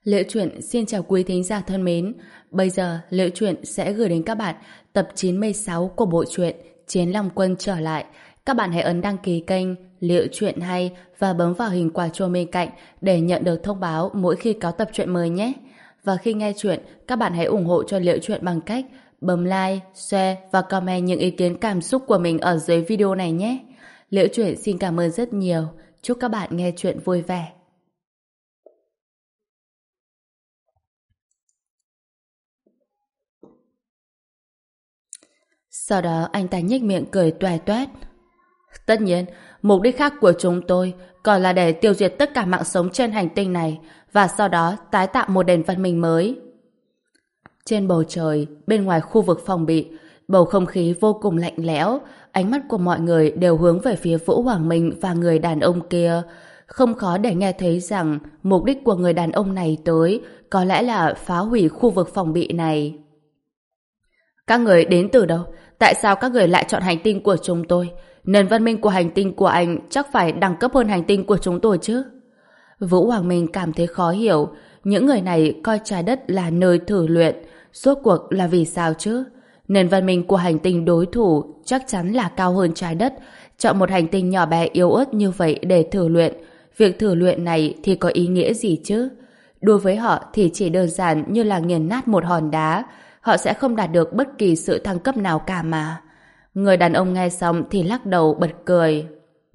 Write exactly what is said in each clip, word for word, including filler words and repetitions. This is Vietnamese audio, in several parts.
Liễu Chuyện xin chào quý thính giả thân mến. Bây giờ Liễu Chuyện sẽ gửi đến các bạn tập chín mươi sáu của bộ truyện Chiến Long Quân trở lại. Các bạn hãy ấn đăng ký kênh Liễu Chuyện hay và bấm vào hình quả chuông bên cạnh để nhận được thông báo mỗi khi có tập truyện mới nhé. Và khi nghe chuyện, các bạn hãy ủng hộ cho Liễu Chuyện bằng cách bấm like, share và comment những ý kiến cảm xúc của mình ở dưới video này nhé. Liễu Chuyện xin cảm ơn rất nhiều. Chúc các bạn nghe chuyện vui vẻ. Sau đó anh ta nhếch miệng cười toét toét. Tất nhiên, mục đích khác của chúng tôi còn là để tiêu diệt tất cả mạng sống trên hành tinh này và sau đó tái tạo một nền văn minh mới. Trên bầu trời, bên ngoài khu vực phòng bị, bầu không khí vô cùng lạnh lẽo, ánh mắt của mọi người đều hướng về phía Vũ Hoàng Minh và người đàn ông kia. Không khó để nghe thấy rằng mục đích của người đàn ông này tới có lẽ là phá hủy khu vực phòng bị này. Các người đến từ đâu? Tại sao các người lại chọn hành tinh của chúng tôi? Nền văn minh của hành tinh của anh chắc phải đẳng cấp hơn hành tinh của chúng tôi chứ? Vũ Hoàng Minh cảm thấy khó hiểu. Những người này coi trái đất là nơi thử luyện. Rốt cuộc là vì sao chứ? Nền văn minh của hành tinh đối thủ chắc chắn là cao hơn trái đất. Chọn một hành tinh nhỏ bé yếu ớt như vậy để thử luyện. Việc thử luyện này thì có ý nghĩa gì chứ? Đối với họ thì chỉ đơn giản như là nghiền nát một hòn đá. Họ sẽ không đạt được bất kỳ sự thăng cấp nào cả mà. Người đàn ông nghe xong thì lắc đầu bật cười.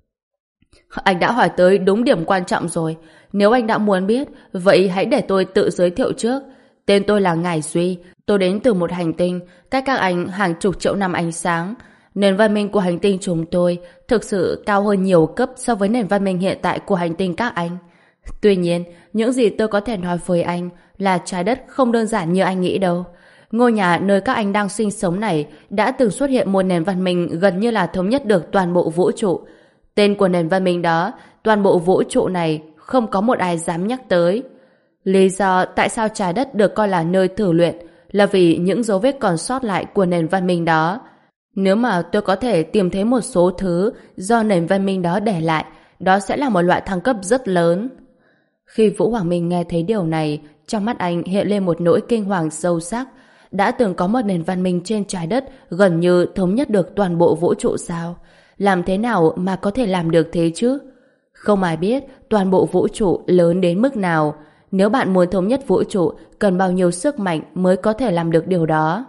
Anh đã hỏi tới đúng điểm quan trọng rồi. Nếu anh đã muốn biết, vậy hãy để tôi tự giới thiệu trước. Tên tôi là Ngải Duy. Tôi đến từ một hành tinh cách các anh hàng chục triệu năm ánh sáng. Nền văn minh của hành tinh chúng tôi thực sự cao hơn nhiều cấp so với nền văn minh hiện tại của hành tinh các anh. Tuy nhiên, những gì tôi có thể nói với anh là trái đất không đơn giản như anh nghĩ đâu. Ngôi nhà nơi các anh đang sinh sống này đã từng xuất hiện một nền văn minh gần như là thống nhất được toàn bộ vũ trụ. Tên của nền văn minh đó, toàn bộ vũ trụ này không có một ai dám nhắc tới. Lý do tại sao trái đất được coi là nơi thử luyện là vì những dấu vết còn sót lại của nền văn minh đó. Nếu mà tôi có thể tìm thấy một số thứ do nền văn minh đó để lại, đó sẽ là một loại thăng cấp rất lớn. Khi Vũ Hoàng Minh nghe thấy điều này, trong mắt anh hiện lên một nỗi kinh hoàng sâu sắc. Đã từng có một nền văn minh trên trái đất gần như thống nhất được toàn bộ vũ trụ sao? Làm thế nào mà có thể làm được thế chứ? Không ai biết toàn bộ vũ trụ lớn đến mức nào. Nếu bạn muốn thống nhất vũ trụ, cần bao nhiêu sức mạnh mới có thể làm được điều đó?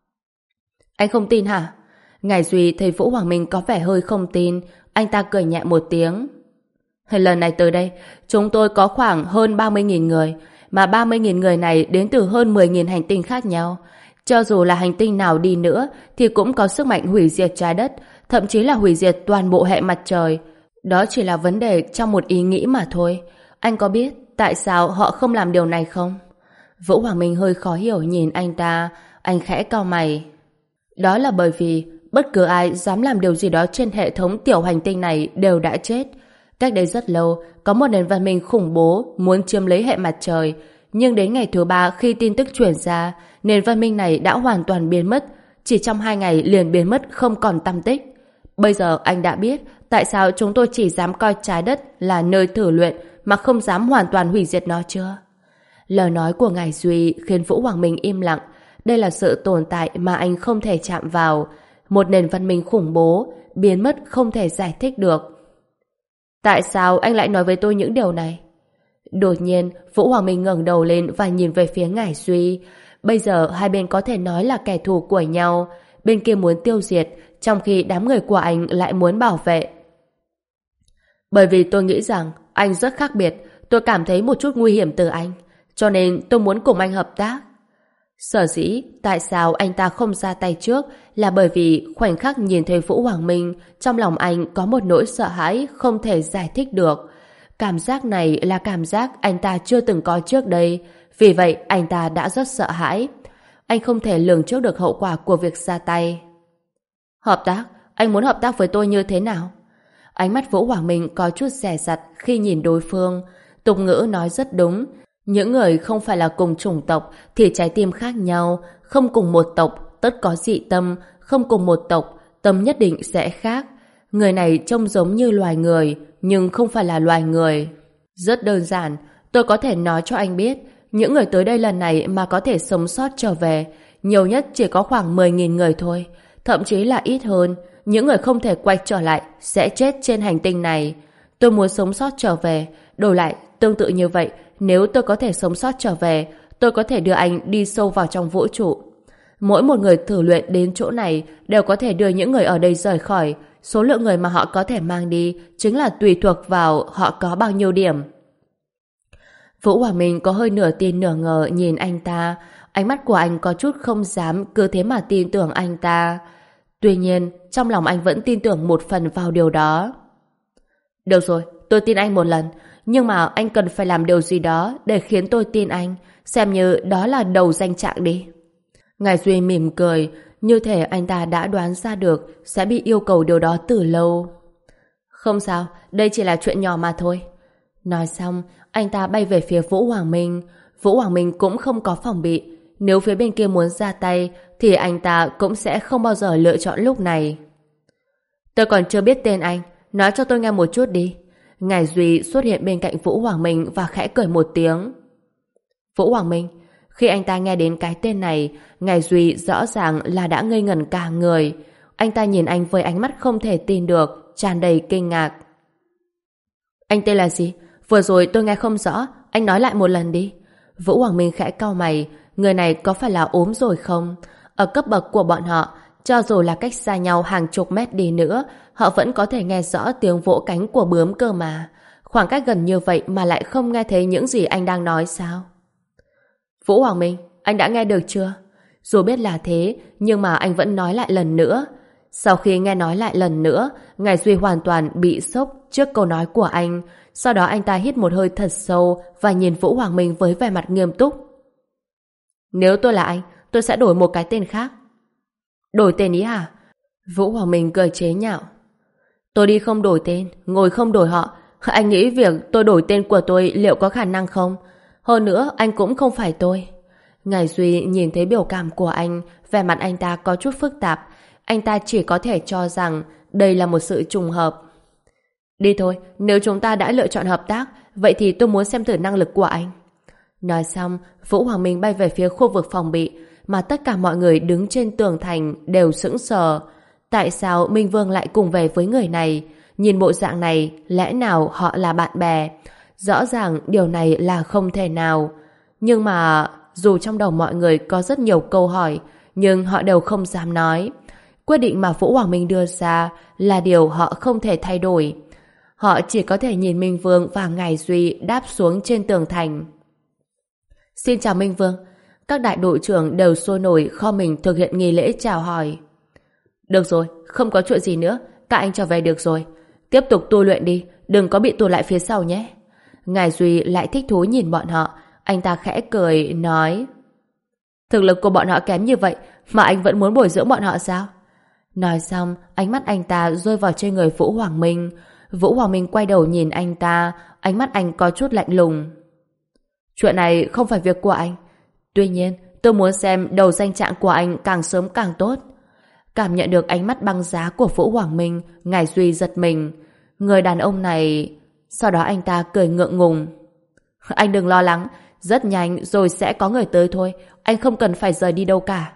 Anh không tin hả? Ngải Duy thấy Vũ Hoàng Minh có vẻ hơi không tin. Anh ta cười nhẹ một tiếng. Lần này tới đây, chúng tôi có khoảng hơn ba mươi nghìn người. Mà ba mươi nghìn người này đến từ hơn mười nghìn hành tinh khác nhau. Cho dù là hành tinh nào đi nữa thì cũng có sức mạnh hủy diệt trái đất, thậm chí là hủy diệt toàn bộ hệ mặt trời. Đó chỉ là vấn đề trong một ý nghĩ mà thôi. Anh có biết tại sao họ không làm điều này không? Vũ Hoàng Minh hơi khó hiểu nhìn anh ta. Anh khẽ cau mày. Đó là bởi vì bất cứ ai dám làm điều gì đó trên hệ thống tiểu hành tinh này đều đã chết. Cách đây rất lâu, có một nền văn minh khủng bố muốn chiếm lấy hệ mặt trời, nhưng đến ngày thứ ba khi tin tức truyền ra, nền văn minh này đã hoàn toàn biến mất, chỉ trong hai ngày liền biến mất không còn tăm tích. Bây giờ anh đã biết tại sao chúng tôi chỉ dám coi trái đất là nơi thử luyện mà không dám hoàn toàn hủy diệt nó chưa? Lời nói của Ngải Duy khiến Vũ Hoàng Minh im lặng. Đây là sự tồn tại mà anh không thể chạm vào. Một nền văn minh khủng bố, biến mất không thể giải thích được. Tại sao anh lại nói với tôi những điều này? Đột nhiên, Vũ Hoàng Minh ngẩng đầu lên và nhìn về phía Ngải Duy. Bây giờ hai bên có thể nói là kẻ thù của nhau. Bên kia muốn tiêu diệt, trong khi đám người của anh lại muốn bảo vệ. Bởi vì tôi nghĩ rằng anh rất khác biệt. Tôi cảm thấy một chút nguy hiểm từ anh. Cho nên tôi muốn cùng anh hợp tác. Sở dĩ tại sao anh ta không ra tay trước là bởi vì khoảnh khắc nhìn thấy Vũ Hoàng Minh, trong lòng anh có một nỗi sợ hãi không thể giải thích được. Cảm giác này là cảm giác anh ta chưa từng có trước đây. Vì vậy anh ta đã rất sợ hãi. Anh không thể lường trước được hậu quả của việc ra tay. Hợp tác? Anh muốn hợp tác với tôi như thế nào? Ánh mắt Vũ Hoàng Minh có chút dè dặt khi nhìn đối phương. Tục ngữ nói rất đúng. Những người không phải là cùng chủng tộc thì trái tim khác nhau. Không cùng một tộc, tất có dị tâm. Không cùng một tộc, tâm nhất định sẽ khác. Người này trông giống như loài người, nhưng không phải là loài người. Rất đơn giản, tôi có thể nói cho anh biết, những người tới đây lần này mà có thể sống sót trở về, nhiều nhất chỉ có khoảng mười nghìn người thôi, thậm chí là ít hơn. Những người không thể quay trở lại sẽ chết trên hành tinh này. Tôi muốn sống sót trở về, đổi lại tương tự như vậy, nếu tôi có thể sống sót trở về, tôi có thể đưa anh đi sâu vào trong vũ trụ. Mỗi một người thử luyện đến chỗ này đều có thể đưa những người ở đây rời khỏi. Số lượng người mà họ có thể mang đi chính là tùy thuộc vào họ có bao nhiêu điểm. Vũ Hòa Minh có hơi nửa tin nửa ngờ nhìn anh ta. Ánh mắt của anh có chút không dám cứ thế mà tin tưởng anh ta. Tuy nhiên, trong lòng anh vẫn tin tưởng một phần vào điều đó. Được rồi, tôi tin anh một lần. Nhưng mà anh cần phải làm điều gì đó để khiến tôi tin anh. Xem như đó là đầu danh trạng đi. Ngài Duy mỉm cười, như thể anh ta đã đoán ra được sẽ bị yêu cầu điều đó từ lâu. Không sao, đây chỉ là chuyện nhỏ mà thôi. Nói xong, anh ta bay về phía Vũ Hoàng Minh. Vũ Hoàng Minh cũng không có phòng bị. Nếu phía bên kia muốn ra tay, thì anh ta cũng sẽ không bao giờ lựa chọn lúc này. Tôi còn chưa biết tên anh, nói cho tôi nghe một chút đi. Ngài Duy xuất hiện bên cạnh Vũ Hoàng Minh và khẽ cười một tiếng. Vũ Hoàng Minh. Khi anh ta nghe đến cái tên này, Ngài Duy rõ ràng là đã ngây ngẩn cả người. Anh ta nhìn anh với ánh mắt không thể tin được, tràn đầy kinh ngạc. Anh tên là gì? Vừa rồi tôi nghe không rõ, anh nói lại một lần đi. Vũ Hoàng Minh khẽ cau mày, người này có phải là ốm rồi không? Ở cấp bậc của bọn họ, cho dù là cách xa nhau hàng chục mét đi nữa, họ vẫn có thể nghe rõ tiếng vỗ cánh của bướm cơ mà. Khoảng cách gần như vậy mà lại không nghe thấy những gì anh đang nói sao? Vũ Hoàng Minh, anh đã nghe được chưa? Dù biết là thế, nhưng mà anh vẫn nói lại lần nữa. Sau khi nghe nói lại lần nữa, Ngài Duy hoàn toàn bị sốc trước câu nói của anh. Sau đó anh ta hít một hơi thật sâu và nhìn Vũ Hoàng Minh với vẻ mặt nghiêm túc. Nếu tôi là anh, tôi sẽ đổi một cái tên khác. Đổi tên ý hả? Vũ Hoàng Minh cười chế nhạo. Tôi đi không đổi tên, ngồi không đổi họ. Anh nghĩ việc tôi đổi tên của tôi liệu có khả năng không? Hơn nữa, anh cũng không phải tôi. Ngài Duy nhìn thấy biểu cảm của anh, vẻ mặt anh ta có chút phức tạp. Anh ta chỉ có thể cho rằng đây là một sự trùng hợp. Đi thôi, nếu chúng ta đã lựa chọn hợp tác, vậy thì tôi muốn xem thử năng lực của anh. Nói xong, Vũ Hoàng Minh bay về phía khu vực phòng bị, mà tất cả mọi người đứng trên tường thành đều sững sờ. Tại sao Minh Vương lại cùng về với người này? Nhìn bộ dạng này, lẽ nào họ là bạn bè? Rõ ràng điều này là không thể nào. Nhưng mà, dù trong đầu mọi người có rất nhiều câu hỏi, nhưng họ đều không dám nói. Quyết định mà Vũ Hoàng Minh đưa ra là điều họ không thể thay đổi. Họ chỉ có thể nhìn Minh Vương và Ngài Duy đáp xuống trên tường thành. Xin chào Minh Vương. Các đại đội trưởng đều sôi nổi kho mình thực hiện nghi lễ chào hỏi. Được rồi, không có chuyện gì nữa. Các anh trở về được rồi. Tiếp tục tu luyện đi, đừng có bị tụt lại phía sau nhé. Ngài Duy lại thích thú nhìn bọn họ. Anh ta khẽ cười, nói: Thực lực của bọn họ kém như vậy mà anh vẫn muốn bồi dưỡng bọn họ sao? Nói xong, ánh mắt anh ta rơi vào trên người Vũ Hoàng Minh. Vũ Hoàng Minh quay đầu nhìn anh ta, ánh mắt anh có chút lạnh lùng. Chuyện này không phải việc của anh. Tuy nhiên, tôi muốn xem đầu danh trạng của anh càng sớm càng tốt. Cảm nhận được ánh mắt băng giá của Vũ Hoàng Minh, Ngài Duy giật mình. Người đàn ông này... Sau đó anh ta cười ngượng ngùng. Anh đừng lo lắng, rất nhanh rồi sẽ có người tới thôi. Anh không cần phải rời đi đâu cả.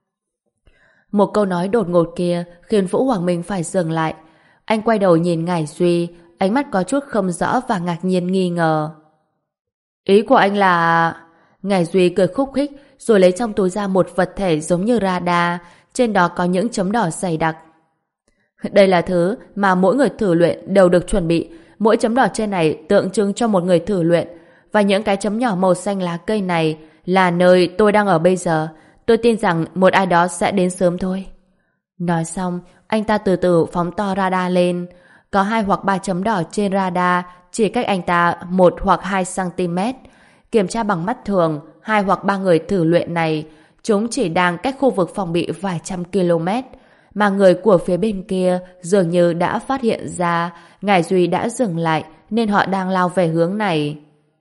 Một câu nói đột ngột kia khiến Vũ Hoàng Minh phải dừng lại. Anh quay đầu nhìn Ngài Duy, ánh mắt có chút không rõ và ngạc nhiên nghi ngờ. Ý của anh là... Ngài Duy cười khúc khích rồi lấy trong túi ra một vật thể giống như radar, trên đó có những chấm đỏ dày đặc. Đây là thứ mà mỗi người thử luyện đều được chuẩn bị. Mỗi chấm đỏ trên này tượng trưng cho một người thử luyện, và những cái chấm nhỏ màu xanh lá cây này là nơi tôi đang ở bây giờ. Tôi tin rằng một ai đó sẽ đến sớm thôi. Nói xong, anh ta từ từ phóng to radar lên. Có hai hoặc ba chấm đỏ trên radar chỉ cách anh ta một hoặc hai xăng-ti-mét. Kiểm tra bằng mắt thường, hai hoặc ba người thử luyện này, chúng chỉ đang cách khu vực phòng bị vài trăm km. Mà người của phía bên kia dường như đã phát hiện ra Ngài Duy đã dừng lại, nên họ đang lao về hướng này.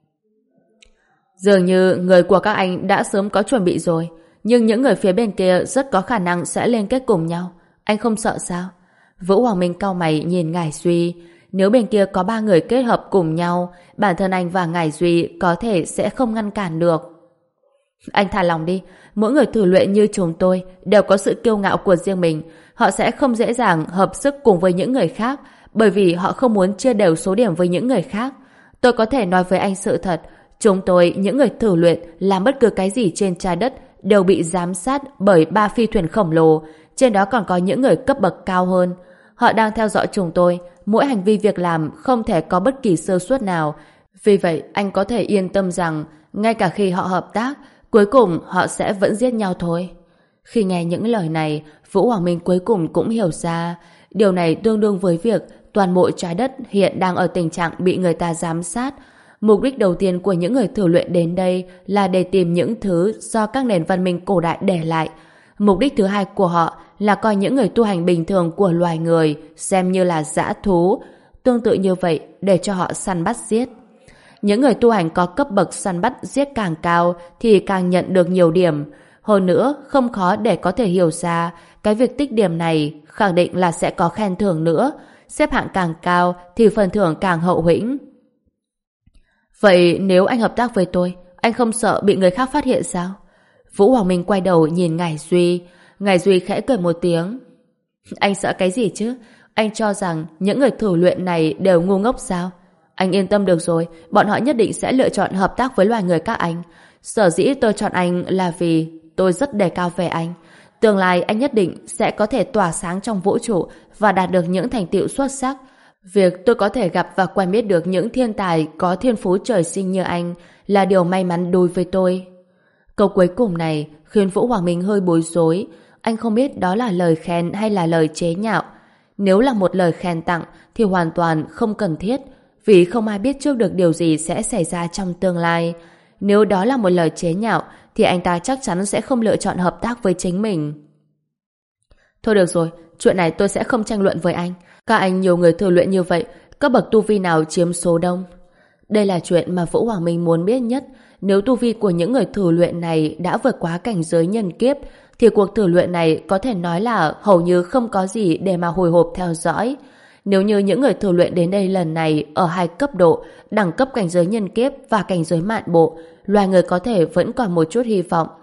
Dường như người của các anh đã sớm có chuẩn bị rồi, nhưng những người phía bên kia rất có khả năng sẽ liên kết cùng nhau. Anh không sợ sao? Vũ Hoàng Minh cau mày nhìn Ngài Duy. Nếu bên kia có ba người kết hợp cùng nhau, bản thân anh và Ngải Duy có thể sẽ không ngăn cản được. Anh thả lòng đi, mỗi người thử luyện như chúng tôi đều có sự kiêu ngạo của riêng mình. Họ sẽ không dễ dàng hợp sức cùng với những người khác, bởi vì họ không muốn chia đều số điểm với những người khác. Tôi có thể nói với anh sự thật, chúng tôi, những người thử luyện, làm bất cứ cái gì trên trái đất đều bị giám sát bởi ba phi thuyền khổng lồ, trên đó còn có những người cấp bậc cao hơn. Họ đang theo dõi chúng tôi, mỗi hành vi việc làm không thể có bất kỳ sơ suất nào. Vì vậy, anh có thể yên tâm rằng, ngay cả khi họ hợp tác, cuối cùng họ sẽ vẫn giết nhau thôi. Khi nghe những lời này, Vũ Hoàng Minh cuối cùng cũng hiểu ra, điều này tương đương với việc toàn bộ trái đất hiện đang ở tình trạng bị người ta giám sát. Mục đích đầu tiên của những người thử luyện đến đây là để tìm những thứ do các nền văn minh cổ đại để lại. Mục đích thứ hai của họ là coi những người tu hành bình thường của loài người xem như là dã thú, tương tự như vậy để cho họ săn bắt giết. Những người tu hành có cấp bậc săn bắt giết càng cao thì càng nhận được nhiều điểm. Hơn nữa, không khó để có thể hiểu ra cái việc tích điểm này khẳng định là sẽ có khen thưởng nữa. Xếp hạng càng cao thì phần thưởng càng hậu hĩnh. Vậy nếu anh hợp tác với tôi, anh không sợ bị người khác phát hiện sao? Vũ Hoàng Minh quay đầu nhìn Ngải Duy. Ngải Duy khẽ cười một tiếng. Anh sợ cái gì chứ? Anh cho rằng những người thử luyện này đều ngu ngốc sao? Anh yên tâm được rồi, bọn họ nhất định sẽ lựa chọn hợp tác với loài người các anh. Sở dĩ tôi chọn anh là vì tôi rất đề cao về anh. Tương lai anh nhất định sẽ có thể tỏa sáng trong vũ trụ và đạt được những thành tựu xuất sắc. Việc tôi có thể gặp và quen biết được những thiên tài có thiên phú trời sinh như anh là điều may mắn đối với tôi. Câu cuối cùng này khiến Vũ Hoàng Minh hơi bối rối. Anh không biết đó là lời khen hay là lời chế nhạo. Nếu là một lời khen tặng thì hoàn toàn không cần thiết, vì không ai biết trước được điều gì sẽ xảy ra trong tương lai. Nếu đó là một lời chế nhạo thì anh ta chắc chắn sẽ không lựa chọn hợp tác với chính mình. Thôi được rồi, chuyện này tôi sẽ không tranh luận với anh. Các anh nhiều người thử luyện như vậy, các bậc tu vi nào chiếm số đông? Đây là chuyện mà Vũ Hoàng Minh muốn biết nhất. Nếu tu vi của những người thử luyện này đã vượt quá cảnh giới nhân kiếp, thì cuộc thử luyện này có thể nói là hầu như không có gì để mà hồi hộp theo dõi. Nếu như những người thử luyện đến đây lần này ở hai cấp độ, đẳng cấp cảnh giới nhân kiếp và cảnh giới mạn bộ, loài người có thể vẫn còn một chút hy vọng.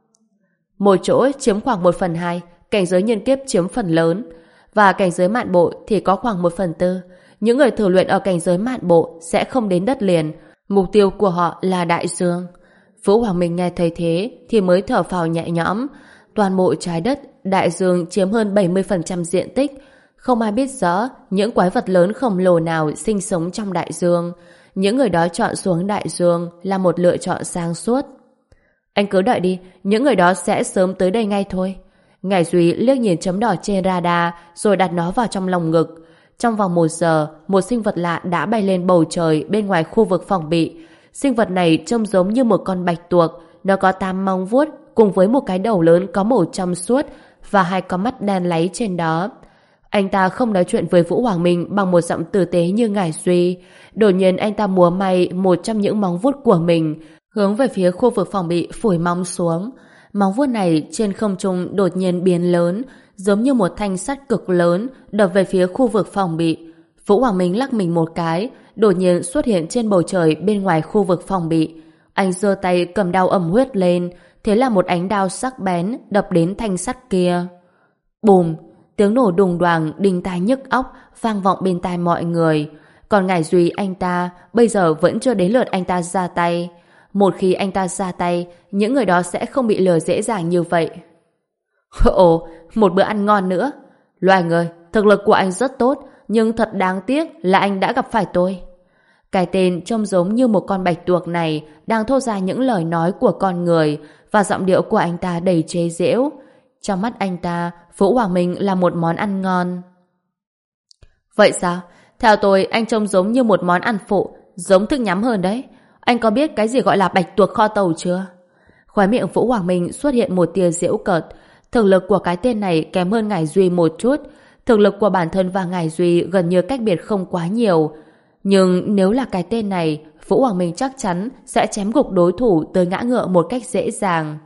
Một chỗ chiếm khoảng một phần hai, cảnh giới nhân kiếp chiếm phần lớn, và cảnh giới mạn bộ thì có khoảng một phần tư. Những người thử luyện ở cảnh giới mạn bộ sẽ không đến đất liền, mục tiêu của họ là đại dương. Vũ Hoàng Minh nghe thấy thế thì mới thở phào nhẹ nhõm. Toàn bộ trái đất, đại dương chiếm hơn bảy mươi phần trăm diện tích. Không ai biết rõ những quái vật lớn khổng lồ nào sinh sống trong đại dương. Những người đó chọn xuống đại dương là một lựa chọn sáng suốt. Anh cứ đợi đi, những người đó sẽ sớm tới đây ngay thôi. Ngải Duy liếc nhìn chấm đỏ trên radar rồi đặt nó vào trong lòng ngực. Trong vòng một giờ, một sinh vật lạ đã bay lên bầu trời bên ngoài khu vực phòng bị. Sinh vật này trông giống như một con bạch tuộc. Nó có tám móng vuốt cùng với một cái đầu lớn có màu trong suốt và hai con mắt đen láy trên đó. Anh ta không nói chuyện với Vũ Hoàng Minh bằng một giọng tử tế như Ngải Duy. Đột nhiên anh ta múa may một trong những móng vuốt của mình, hướng về phía khu vực phòng bị phủi móng xuống. Móng vuốt này trên không trung đột nhiên biến lớn, giống như một thanh sắt cực lớn đập về phía khu vực phòng bị. Vũ Hoàng Minh lắc mình một cái, đột nhiên xuất hiện trên bầu trời bên ngoài khu vực phòng bị. Anh giơ tay cầm đao ẩm huyết lên, thế là một ánh đao sắc bén đập đến thanh sắt kia. Bùm! Tiếng nổ đùng đoàng đinh tai nhức óc vang vọng bên tai mọi người. Còn Ngải Duy anh ta bây giờ vẫn chưa đến lượt anh ta ra tay. Một khi anh ta ra tay, những người đó sẽ không bị lừa dễ dàng như vậy. Ồ, một bữa ăn ngon nữa. Loài người, thực lực của anh rất tốt, nhưng thật đáng tiếc là anh đã gặp phải tôi. Cái tên trông giống như một con bạch tuộc này đang thốt ra những lời nói của con người, và giọng điệu của anh ta đầy chế giễu. Trong mắt anh ta, Vũ Hoàng Minh là một món ăn ngon. Vậy sao? Theo tôi, anh trông giống như một món ăn phụ, giống thức nhắm hơn đấy. Anh có biết cái gì gọi là bạch tuộc kho tàu chưa? Khóe miệng Vũ Hoàng Minh xuất hiện một tia giễu cợt. Thực lực của cái tên này kém hơn Ngải Duy một chút. Thực lực của bản thân và Ngải Duy gần như cách biệt không quá nhiều. Nhưng nếu là cái tên này, Vũ Hoàng Minh chắc chắn sẽ chém gục đối thủ tới ngã ngựa một cách dễ dàng.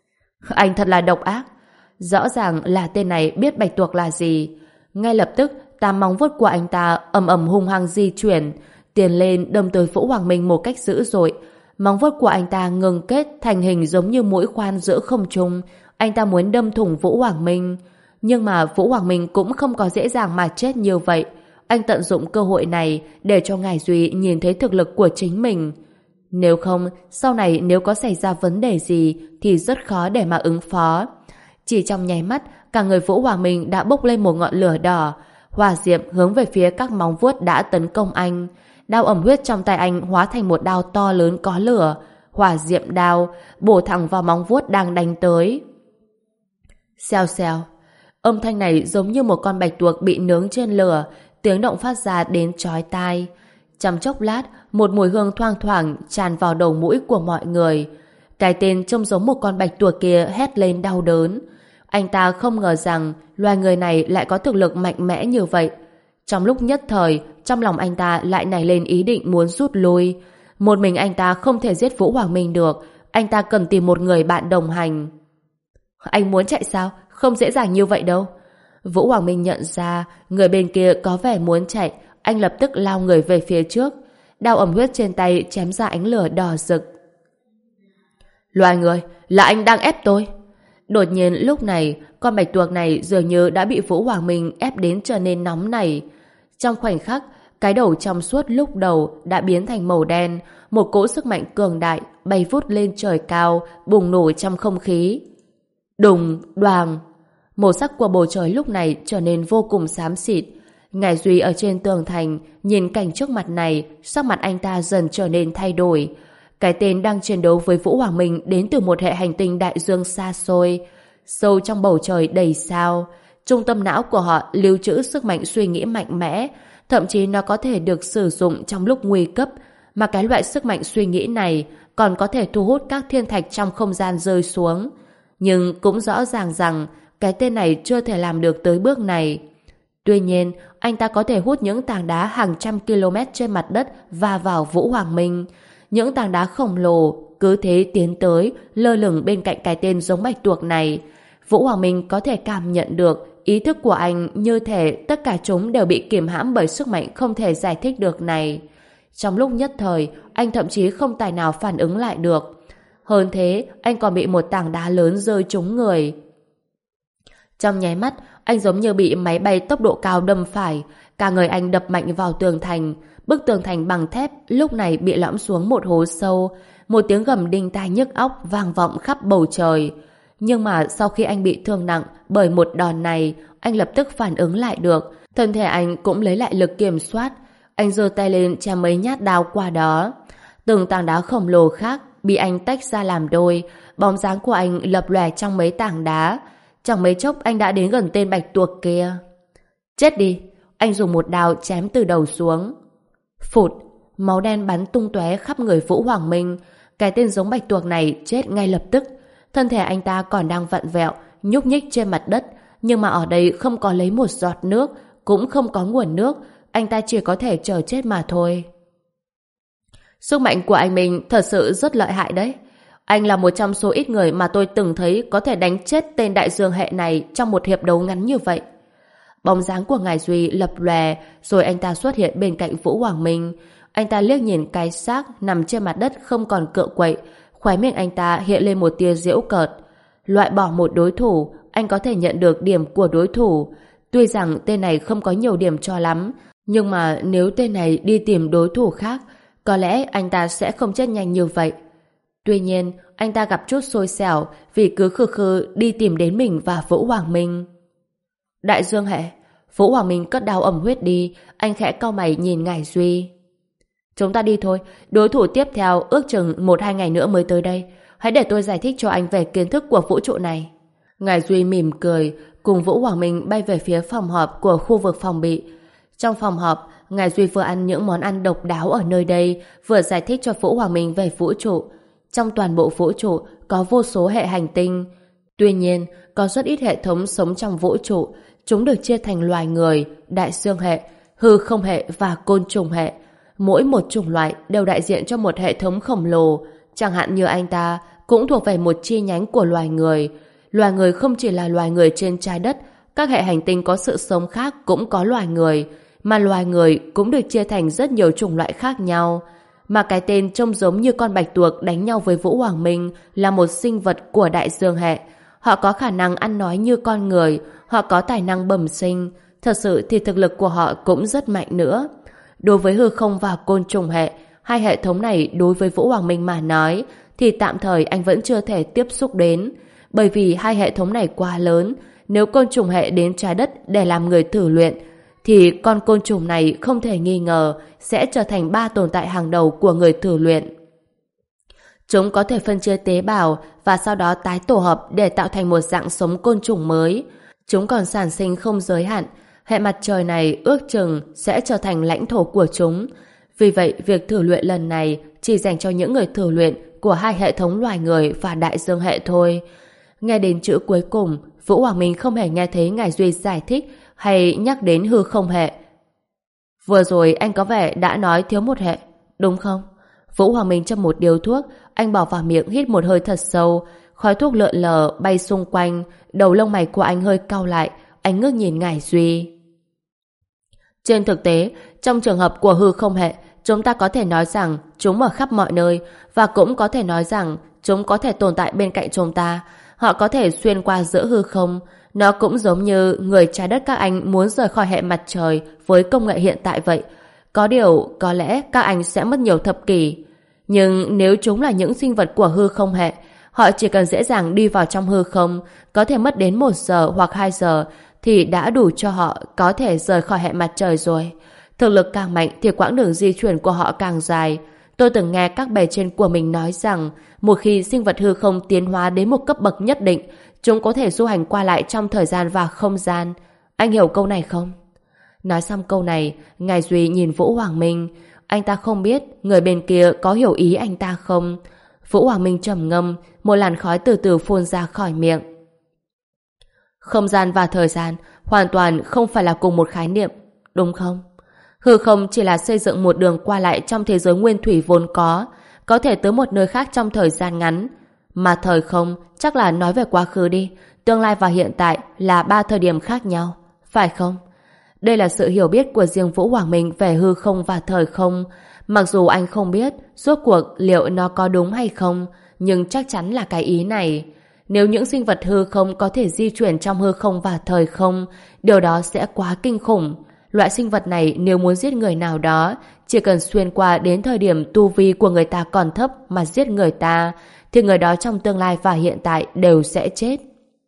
Anh thật là độc ác. Rõ ràng là tên này biết bạch tuộc là gì. Ngay lập tức, tám móng vuốt của anh ta ầm ầm hung hăng di chuyển, tiến lên đâm tới Vũ Hoàng Minh một cách dữ dội. Móng vuốt của anh ta ngừng kết thành hình giống như mũi khoan giữa không trung. Anh ta muốn đâm thủng Vũ Hoàng Minh. Nhưng mà Vũ Hoàng Minh cũng không có dễ dàng mà chết như vậy. Anh tận dụng cơ hội này để cho Ngải Duy nhìn thấy thực lực của chính mình. Nếu không, sau này nếu có xảy ra vấn đề gì thì rất khó để mà ứng phó. Chỉ trong nháy mắt, cả người Vũ Hoàng Minh đã bốc lên một ngọn lửa đỏ. Hỏa diệm hướng về phía các móng vuốt đã tấn công anh. Đao ẩm huyết trong tay anh hóa thành một đao to lớn có lửa. Hỏa diệm đao bổ thẳng vào móng vuốt đang đánh tới. Xèo xèo. Âm thanh này giống như một con bạch tuộc bị nướng trên lửa, tiếng động phát ra đến chói tai. Trong chốc lát, một mùi hương thoang thoảng tràn vào đầu mũi của mọi người. Cái tên trông giống một con bạch tuộc kia hét lên đau đớn. Anh ta không ngờ rằng loài người này lại có thực lực mạnh mẽ như vậy. Trong lúc nhất thời, trong lòng anh ta lại nảy lên ý định muốn rút lui. Một mình anh ta không thể giết Vũ Hoàng Minh được, anh ta cần tìm một người bạn đồng hành. Anh muốn chạy sao? Không dễ dàng như vậy đâu. Vũ Hoàng Minh nhận ra người bên kia có vẻ muốn chạy, anh lập tức lao người về phía trước. Đao ẩm huyết trên tay chém ra ánh lửa đỏ rực. Loài người, là anh đang ép tôi. Đột nhiên lúc này, con bạch tuộc này dường như đã bị Vũ Hoàng Minh ép đến trở nên nóng nảy. Trong khoảnh khắc, cái đầu trong suốt lúc đầu đã biến thành màu đen, một cỗ sức mạnh cường đại bay vút lên trời cao, bùng nổ trong không khí. Đùng, đoàng. Màu sắc của bầu trời lúc này trở nên vô cùng xám xịt. Ngải Duy ở trên tường thành nhìn cảnh trước mặt này, sắc mặt anh ta dần trở nên thay đổi. Cái tên đang chiến đấu với Vũ Hoàng Minh đến từ một hệ hành tinh đại dương xa xôi, sâu trong bầu trời đầy sao. Trung tâm não của họ lưu trữ sức mạnh suy nghĩ mạnh mẽ, thậm chí nó có thể được sử dụng trong lúc nguy cấp, mà cái loại sức mạnh suy nghĩ này còn có thể thu hút các thiên thạch trong không gian rơi xuống. Nhưng cũng rõ ràng rằng cái tên này chưa thể làm được tới bước này. Tuy nhiên, anh ta có thể hút những tảng đá hàng trăm km trên mặt đất và vào Vũ Hoàng Minh. Những tảng đá khổng lồ cứ thế tiến tới, lơ lửng bên cạnh cái tên giống bạch tuộc này. Vũ Hoàng Minh có thể cảm nhận được ý thức của anh như thể tất cả chúng đều bị kiềm hãm bởi sức mạnh không thể giải thích được này. Trong lúc nhất thời, anh thậm chí không tài nào phản ứng lại được. Hơn thế, anh còn bị một tảng đá lớn rơi trúng người. Trong nháy mắt, anh giống như bị máy bay tốc độ cao đâm phải, cả người anh đập mạnh vào tường thành. Bức tường thành bằng thép lúc này bị lõm xuống một hố sâu. Một tiếng gầm đinh tai nhức óc vang vọng khắp bầu trời. Nhưng mà sau khi anh bị thương nặng bởi một đòn này, anh lập tức phản ứng lại được. Thân thể anh cũng lấy lại lực kiểm soát. Anh giơ tay lên chém mấy nhát đao qua đó. Từng tảng đá khổng lồ khác bị anh tách ra làm đôi. Bóng dáng của anh lập lòe trong mấy tảng đá. Chẳng mấy chốc anh đã đến gần tên bạch tuộc kia. Chết đi! Anh dùng một đao chém từ đầu xuống. Phụt! Máu đen bắn tung tóe khắp người Vũ Hoàng Minh. Cái tên giống bạch tuộc này chết ngay lập tức. Thân thể anh ta còn đang vặn vẹo, nhúc nhích trên mặt đất, nhưng mà ở đây không có lấy một giọt nước, cũng không có nguồn nước, anh ta chỉ có thể chờ chết mà thôi. Sức mạnh của anh Minh thật sự rất lợi hại đấy. Anh là một trong số ít người mà tôi từng thấy có thể đánh chết tên đại dương hệ này trong một hiệp đấu ngắn như vậy. Bóng dáng của Ngải Duy lập lòe, rồi anh ta xuất hiện bên cạnh Vũ Hoàng Minh. Anh ta liếc nhìn cái xác nằm trên mặt đất không còn cựa quậy, khóe miệng anh ta hiện lên một tia giễu cợt. Loại bỏ một đối thủ, anh có thể nhận được điểm của đối thủ. Tuy rằng tên này không có nhiều điểm cho lắm, nhưng mà nếu tên này đi tìm đối thủ khác, có lẽ anh ta sẽ không chết nhanh như vậy. Tuy nhiên, anh ta gặp chút xui xẻo vì cứ khư khư đi tìm đến mình và Vũ Hoàng Minh. Đại dương hệ, Vũ Hoàng Minh cất đao ẩm huyết đi, anh khẽ cau mày nhìn Ngải Duy. Chúng ta đi thôi, đối thủ tiếp theo ước chừng một hai ngày nữa mới tới đây. Hãy để tôi giải thích cho anh về kiến thức của vũ trụ này. Ngải Duy mỉm cười, cùng Vũ Hoàng Minh bay về phía phòng họp của khu vực phòng bị. Trong phòng họp, Ngải Duy vừa ăn những món ăn độc đáo ở nơi đây, vừa giải thích cho Vũ Hoàng Minh về vũ trụ. Trong toàn bộ vũ trụ có vô số hệ hành tinh. Tuy nhiên, có rất ít hệ thống sống trong vũ trụ. Chúng được chia thành loài người, đại dương hệ, hư không hệ và côn trùng hệ. Mỗi một chủng loại đều đại diện cho một hệ thống khổng lồ. Chẳng hạn như anh ta cũng thuộc về một chi nhánh của loài người. Loài người không chỉ là loài người trên trái đất, các hệ hành tinh có sự sống khác cũng có loài người, mà loài người cũng được chia thành rất nhiều chủng loại khác nhau. Mà cái tên trông giống như con bạch tuộc đánh nhau với Vũ Hoàng Minh là một sinh vật của đại dương hệ. Họ có khả năng ăn nói như con người, họ có tài năng bẩm sinh, thật sự thì thực lực của họ cũng rất mạnh nữa. Đối với hư không và côn trùng hệ, hai hệ thống này đối với Vũ Hoàng Minh mà nói thì tạm thời anh vẫn chưa thể tiếp xúc đến, bởi vì hai hệ thống này quá lớn. Nếu côn trùng hệ đến trái đất để làm người thử luyện thì con côn trùng này không thể nghi ngờ sẽ trở thành ba tồn tại hàng đầu của người thử luyện. Chúng có thể phân chia tế bào và sau đó tái tổ hợp để tạo thành một dạng sống côn trùng mới. Chúng còn sản sinh không giới hạn. Hệ mặt trời này ước chừng sẽ trở thành lãnh thổ của chúng. Vì vậy, việc thử luyện lần này chỉ dành cho những người thử luyện của hai hệ thống loài người và đại dương hệ thôi. Nghe đến chữ cuối cùng, Vũ Hoàng Minh không hề nghe thấy Ngải Duy giải thích hay nhắc đến hư không hệ. Vừa rồi anh có vẻ đã nói thiếu một hệ, đúng không? Vũ Hoàng Minh châm một điếu thuốc, anh bỏ vào miệng hít một hơi thật sâu, khói thuốc lượn lờ bay xung quanh, đầu lông mày của anh hơi cau lại, anh ngước nhìn Ngải Duy. Trên thực tế, trong trường hợp của hư không hệ, chúng ta có thể nói rằng chúng ở khắp mọi nơi, và cũng có thể nói rằng chúng có thể tồn tại bên cạnh chúng ta. Họ có thể xuyên qua giữa hư không. Nó cũng giống như người trái đất các anh muốn rời khỏi hệ mặt trời với công nghệ hiện tại vậy. Có điều, có lẽ các anh sẽ mất nhiều thập kỷ. Nhưng nếu chúng là những sinh vật của hư không hệ, họ chỉ cần dễ dàng đi vào trong hư không, có thể mất đến một giờ hoặc hai giờ, thì đã đủ cho họ có thể rời khỏi hệ mặt trời rồi. Thực lực càng mạnh thì quãng đường di chuyển của họ càng dài. Tôi từng nghe các bề trên của mình nói rằng một khi sinh vật hư không tiến hóa đến một cấp bậc nhất định, chúng có thể du hành qua lại trong thời gian và không gian. Anh hiểu câu này không? Nói xong câu này, Ngải Duy nhìn Vũ Hoàng Minh. Anh ta không biết người bên kia có hiểu ý anh ta không. Vũ Hoàng Minh trầm ngâm, một làn khói từ từ phun ra khỏi miệng. Không gian và thời gian hoàn toàn không phải là cùng một khái niệm, đúng không? Hư không chỉ là xây dựng một đường qua lại trong thế giới nguyên thủy vốn có, có thể tới một nơi khác trong thời gian ngắn. Mà thời không chắc là nói về quá khứ đi, tương lai và hiện tại là ba thời điểm khác nhau, phải không? Đây là sự hiểu biết của riêng Vũ Hoàng Minh về hư không và thời không. Mặc dù anh không biết rốt cuộc liệu nó có đúng hay không, nhưng chắc chắn là cái ý này. Nếu những sinh vật hư không có thể di chuyển trong hư không và thời không, điều đó sẽ quá kinh khủng. Loại sinh vật này nếu muốn giết người nào đó, chỉ cần xuyên qua đến thời điểm tu vi của người ta còn thấp mà giết người ta, thì người đó trong tương lai và hiện tại đều sẽ chết.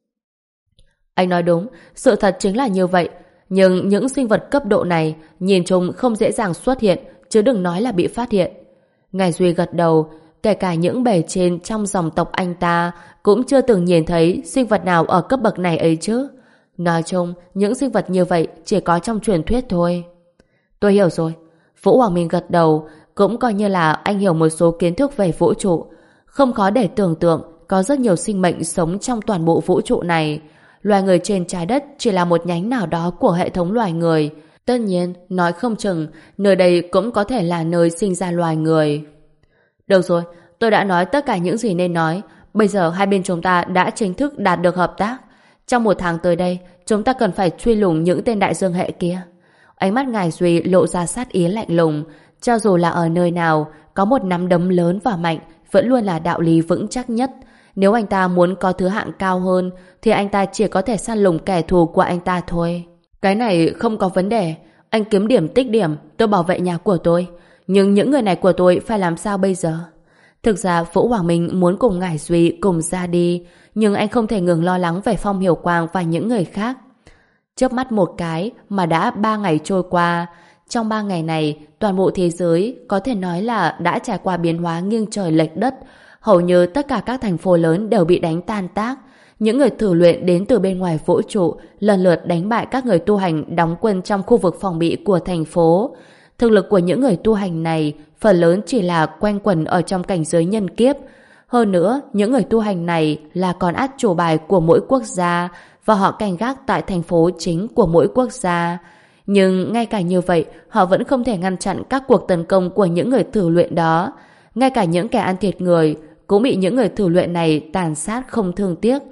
Anh nói đúng, sự thật chính là như vậy. Nhưng những sinh vật cấp độ này, nhìn chung không dễ dàng xuất hiện, chứ đừng nói là bị phát hiện. Ngải Duy gật đầu, kể cả những bề trên trong dòng tộc anh ta cũng chưa từng nhìn thấy sinh vật nào ở cấp bậc này ấy chứ. Nói chung, những sinh vật như vậy chỉ có trong truyền thuyết thôi. Tôi hiểu rồi. Vũ Hoàng Minh gật đầu, cũng coi như là anh hiểu một số kiến thức về vũ trụ. Không khó để tưởng tượng có rất nhiều sinh mệnh sống trong toàn bộ vũ trụ này. Loài người trên trái đất chỉ là một nhánh nào đó của hệ thống loài người. Tất nhiên, nói không chừng, nơi đây cũng có thể là nơi sinh ra loài người. Được rồi, tôi đã nói tất cả những gì nên nói. Bây giờ hai bên chúng ta đã chính thức đạt được hợp tác. Trong một tháng tới đây, chúng ta cần phải truy lùng những tên đại dương hệ kia. Ánh mắt Ngải Duy lộ ra sát ý lạnh lùng. Cho dù là ở nơi nào, có một nắm đấm lớn và mạnh vẫn luôn là đạo lý vững chắc nhất. Nếu anh ta muốn có thứ hạng cao hơn, thì anh ta chỉ có thể săn lùng kẻ thù của anh ta thôi. Cái này không có vấn đề. Anh kiếm điểm tích điểm, tôi bảo vệ nhà của tôi. Nhưng những người này của tôi phải làm sao bây giờ? Thực ra Vũ Hoàng Minh muốn cùng Ngải Duy cùng ra đi, nhưng anh không thể ngừng lo lắng về Phong Hiểu Quang và những người khác. Chớp mắt một cái mà đã ba ngày trôi qua. Trong ba ngày này, toàn bộ thế giới có thể nói là đã trải qua biến hóa nghiêng trời lệch đất. Hầu như tất cả các thành phố lớn đều bị đánh tan tác. Những người thử luyện đến từ bên ngoài vũ trụ lần lượt đánh bại các người tu hành đóng quân trong khu vực phòng bị của thành phố. Thực lực của những người tu hành này phần lớn chỉ là quanh quẩn ở trong cảnh giới nhân kiếp. Hơn nữa, những người tu hành này là con át chủ bài của mỗi quốc gia và họ canh gác tại thành phố chính của mỗi quốc gia. Nhưng ngay cả như vậy, họ vẫn không thể ngăn chặn các cuộc tấn công của những người thử luyện đó. Ngay cả những kẻ ăn thịt người cũng bị những người thử luyện này tàn sát không thương tiếc. Thời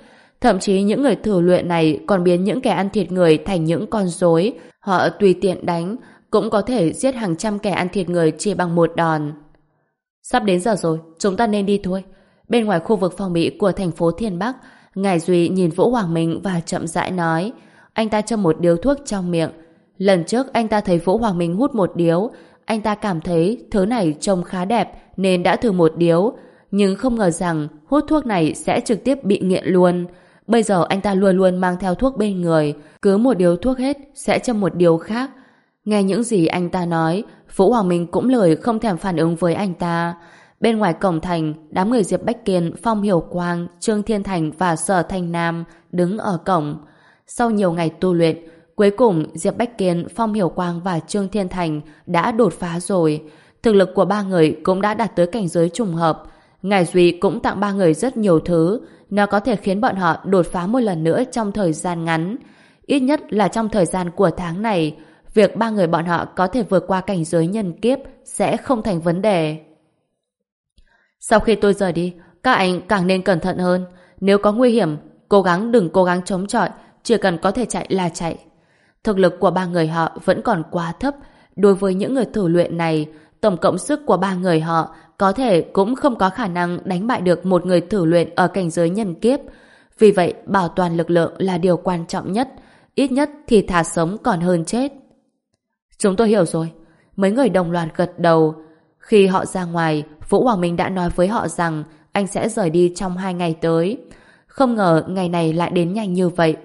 Thậm chí những người thử luyện này còn biến những kẻ ăn thịt người thành những con rối. Họ tùy tiện đánh, cũng có thể giết hàng trăm kẻ ăn thịt người chỉ bằng một đòn. Sắp đến giờ rồi, chúng ta nên đi thôi. Bên ngoài khu vực phòng bị của thành phố Thiên Bắc, Ngải Duy nhìn Vũ Hoàng Minh và chậm rãi nói. Anh ta châm một điếu thuốc trong miệng. Lần trước anh ta thấy Vũ Hoàng Minh hút một điếu, anh ta cảm thấy thứ này trông khá đẹp nên đã thử một điếu, nhưng không ngờ rằng hút thuốc này sẽ trực tiếp bị nghiện luôn. Bây giờ anh ta luôn luôn mang theo thuốc bên người, cứ một điếu thuốc hết sẽ châm một điếu khác. Nghe những gì anh ta nói, Vũ Hoàng Minh cũng lời không thèm phản ứng với anh ta. Bên ngoài cổng thành, đám người Diệp Bách Kiên, Phong Hiểu Quang, Trương Thiên Thành và Sở Thanh Nam đứng ở cổng. Sau nhiều ngày tu luyện, cuối cùng Diệp Bách Kiên, Phong Hiểu Quang và Trương Thiên Thành đã đột phá rồi. Thực lực của ba người cũng đã đạt tới cảnh giới trùng hợp. Ngải Duy cũng tặng ba người rất nhiều thứ, nó có thể khiến bọn họ đột phá một lần nữa trong thời gian ngắn. Ít nhất là trong thời gian của tháng này, việc ba người bọn họ có thể vượt qua cảnh giới nhân kiếp sẽ không thành vấn đề. Sau khi tôi rời đi, các anh càng nên cẩn thận hơn. Nếu có nguy hiểm, cố gắng đừng cố gắng chống chọi, chỉ cần có thể chạy là chạy. Thực lực của ba người họ vẫn còn quá thấp. Đối với những người thử luyện này, tổng cộng sức của ba người họ có thể cũng không có khả năng đánh bại được một người thử luyện ở cảnh giới nhân kiếp. Vì vậy, bảo toàn lực lượng là điều quan trọng nhất. Ít nhất thì thà sống còn hơn chết. Chúng tôi hiểu rồi. Mấy người đồng loạt gật đầu. Khi họ ra ngoài, Vũ Hoàng Minh đã nói với họ rằng anh sẽ rời đi trong hai ngày tới. Không ngờ ngày này lại đến nhanh như vậy.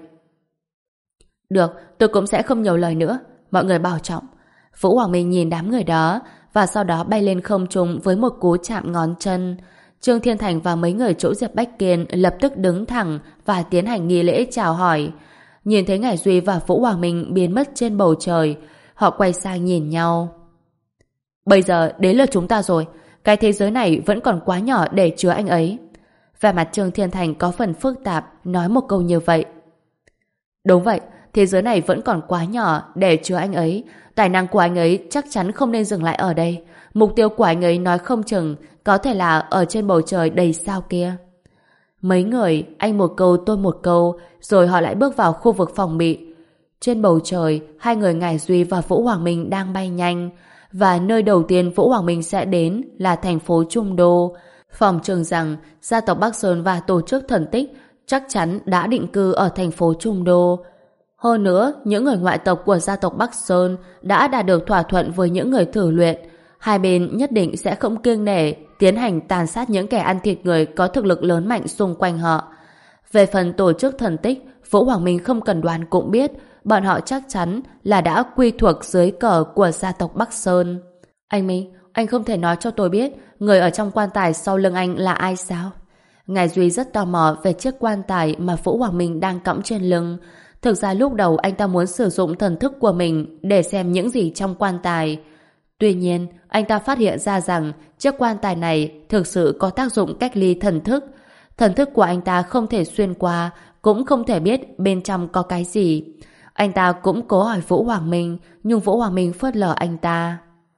Được, tôi cũng sẽ không nhiều lời nữa. Mọi người bảo trọng. Vũ Hoàng Minh nhìn đám người đó và sau đó bay lên không trung với một cú chạm ngón chân. Trương Thiên Thành và mấy người chỗ Diệp Bách Kiên lập tức đứng thẳng và tiến hành nghi lễ chào hỏi. Nhìn thấy Ngải Duy và Vũ Hoàng Minh biến mất trên bầu trời, họ quay sang nhìn nhau. Bây giờ đến lượt chúng ta rồi. Cái thế giới này vẫn còn quá nhỏ để chứa anh ấy. Vẻ mặt Trương Thiên Thành có phần phức tạp, nói một câu như vậy. Đúng vậy, thế giới này vẫn còn quá nhỏ để chứa anh ấy. Tài năng của anh ấy chắc chắn không nên dừng lại ở đây. Mục tiêu của anh ấy nói không chừng có thể là ở trên bầu trời đầy sao kia. Mấy người, anh một câu tôi một câu, rồi họ lại bước vào khu vực phòng bị. Trên bầu trời, hai người Ngải Duy và Vũ Hoàng Minh đang bay nhanh, và nơi đầu tiên Vũ Hoàng Minh sẽ đến là thành phố Trung Đô. Phòng trường rằng gia tộc Bắc Sơn và tổ chức thần tích chắc chắn đã định cư ở thành phố Trung Đô. Hơn nữa, những người ngoại tộc của gia tộc Bắc Sơn đã đạt được thỏa thuận với những người thử luyện. Hai bên nhất định sẽ không kiêng nể tiến hành tàn sát những kẻ ăn thịt người có thực lực lớn mạnh xung quanh họ. Về phần tổ chức thần tích, Vũ Hoàng Minh không cần đoán cũng biết bọn họ chắc chắn là đã quy thuộc dưới cờ của gia tộc Bắc Sơn. Anh Minh, anh không thể nói cho tôi biết người ở trong quan tài sau lưng anh là ai sao? Ngải Duy rất tò mò về chiếc quan tài mà Vũ Hoàng Minh đang cõng trên lưng. Thực ra lúc đầu anh ta muốn sử dụng thần thức của mình để xem những gì trong quan tài. Tuy nhiên, anh ta phát hiện ra rằng chiếc quan tài này thực sự có tác dụng cách ly thần thức. Thần thức của anh ta không thể xuyên qua, cũng không thể biết bên trong có cái gì. Anh ta cũng cố hỏi Vũ Hoàng Minh, nhưng Vũ Hoàng Minh phớt lờ anh ta.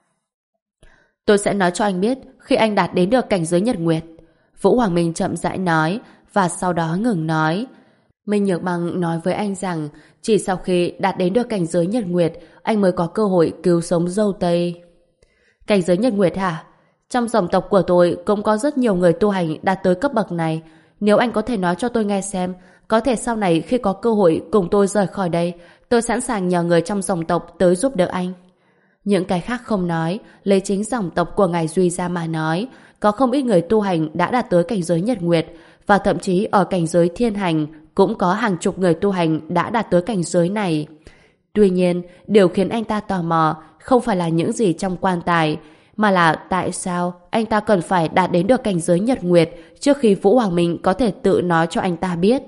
Tôi sẽ nói cho anh biết khi anh đạt đến được cảnh giới Nhật Nguyệt. Vũ Hoàng Minh chậm rãi nói, và sau đó ngừng nói. Minh Nhược Bằng nói với anh rằng chỉ sau khi đạt đến được cảnh giới Nhật Nguyệt, anh mới có cơ hội cứu sống Dâu Tây. Cảnh giới Nhật Nguyệt hả? Trong dòng tộc của tôi cũng có rất nhiều người tu hành đạt tới cấp bậc này. Nếu anh có thể nói cho tôi nghe xem, có thể sau này khi có cơ hội cùng tôi rời khỏi đây, tôi sẵn sàng nhờ người trong dòng tộc tới giúp đỡ anh. Những cái khác không nói, lấy chính dòng tộc của Ngải Duy ra mà nói, có không ít người tu hành đã đạt tới cảnh giới Nhật Nguyệt, và thậm chí ở cảnh giới Thiên Hành cũng có hàng chục người tu hành đã đạt tới cảnh giới này. Tuy nhiên, điều khiến anh ta tò mò không phải là những gì trong quan tài, mà là tại sao anh ta cần phải đạt đến được cảnh giới Nhật Nguyệt trước khi Vũ Hoàng Minh có thể tự nói cho anh ta biết.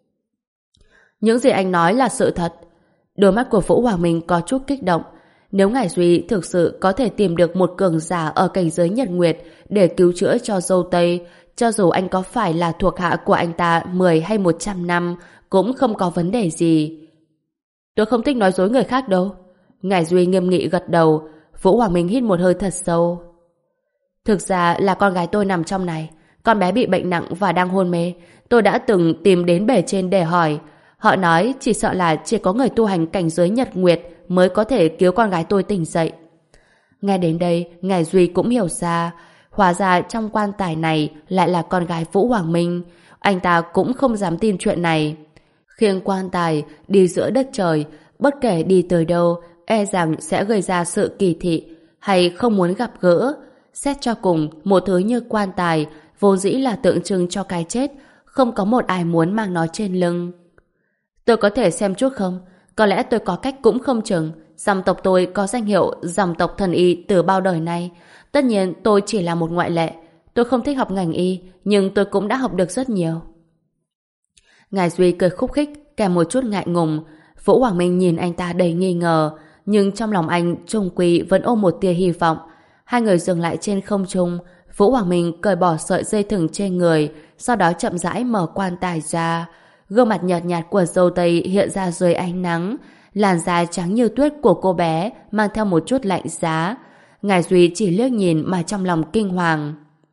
Những gì anh nói là sự thật. Đôi mắt của Vũ Hoàng Minh có chút kích động. Nếu Ngải Duy thực sự có thể tìm được một cường giả ở cảnh giới Nhật Nguyệt để cứu chữa cho Dâu Tây, cho dù anh có phải là thuộc hạ của anh ta mười hay một trăm năm, cũng không có vấn đề gì. Tôi không thích nói dối người khác đâu. Ngải Duy nghiêm nghị gật đầu. Vũ Hoàng Minh hít một hơi thật sâu. Thực ra là con gái tôi nằm trong này. Con bé bị bệnh nặng và đang hôn mê. Tôi đã từng tìm đến bề trên để hỏi. Họ nói chỉ sợ là chỉ có người tu hành cảnh giới nhật nguyệt mới có thể cứu con gái tôi tỉnh dậy. Nghe đến đây, Ngải Duy cũng hiểu ra. Hóa ra trong quan tài này lại là con gái Vũ Hoàng Minh. Anh ta cũng không dám tin chuyện này. Khiêng quan tài đi giữa đất trời, bất kể đi tới đâu, e rằng sẽ gây ra sự kỳ thị hay không muốn gặp gỡ. Xét cho cùng, một thứ như quan tài vốn dĩ là tượng trưng cho cái chết, không có một ai muốn mang nó trên lưng. Tôi có thể xem chút không? Có lẽ tôi có cách cũng không chừng. Dòng tộc tôi có danh hiệu dòng tộc thần y từ bao đời nay. Tất nhiên tôi chỉ là một ngoại lệ. Tôi không thích học ngành y, nhưng tôi cũng đã học được rất nhiều. Ngải Duy cười khúc khích, kèm một chút ngại ngùng. Vũ Hoàng Minh nhìn anh ta đầy nghi ngờ, nhưng trong lòng anh trung quy vẫn ôm một tia hy vọng. Hai người dừng lại trên không trung. Vũ Hoàng Minh cởi bỏ sợi dây thừng trên người, sau đó chậm rãi mở quan tài ra. Gương mặt nhợt nhạt của dâu tây hiện ra dưới ánh nắng, làn da trắng như tuyết của cô bé mang theo một chút lạnh giá. Ngải Duy chỉ liếc nhìn mà trong lòng kinh hoàng.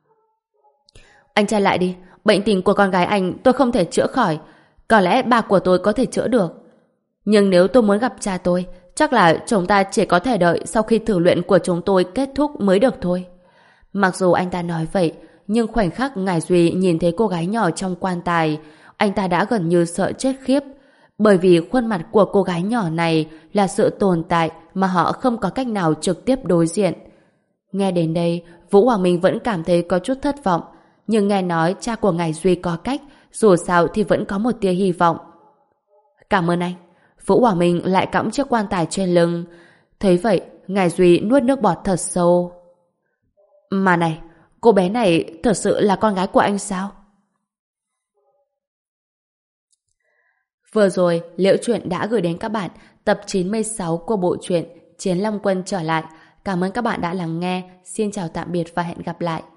Anh trai lại đi, bệnh tình của con gái anh tôi không thể chữa khỏi. Có lẽ bà của tôi có thể chữa được. Nhưng nếu tôi muốn gặp cha tôi, chắc là chúng ta chỉ có thể đợi sau khi thử luyện của chúng tôi kết thúc mới được thôi. Mặc dù anh ta nói vậy, nhưng khoảnh khắc Ngải Duy nhìn thấy cô gái nhỏ trong quan tài, anh ta đã gần như sợ chết khiếp. Bởi vì khuôn mặt của cô gái nhỏ này là sự tồn tại mà họ không có cách nào trực tiếp đối diện. Nghe đến đây, Vũ Hoàng Minh vẫn cảm thấy có chút thất vọng, nhưng nghe nói cha của Ngải Duy có cách, dù sao thì vẫn có một tia hy vọng. Cảm ơn anh. Vũ Hoàng Minh lại cõng chiếc quan tài trên lưng. Thấy vậy, Ngải Duy nuốt nước bọt thật sâu. Mà này, cô bé này thật sự là con gái của anh sao? Vừa rồi, Liễu Chuyện đã gửi đến các bạn tập chín mươi sáu của bộ truyện Chiến Long Quân trở lại. Cảm ơn các bạn đã lắng nghe. Xin chào tạm biệt và hẹn gặp lại.